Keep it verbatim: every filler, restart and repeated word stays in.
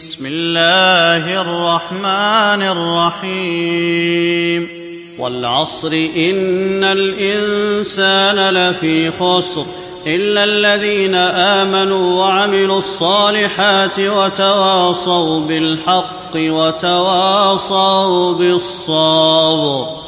بسم الله الرحمن الرحيم والعصر إن الإنسان لفي خسر إلا الذين آمنوا وعملوا الصالحات وتواصوا بالحق وتواصوا بالصبر.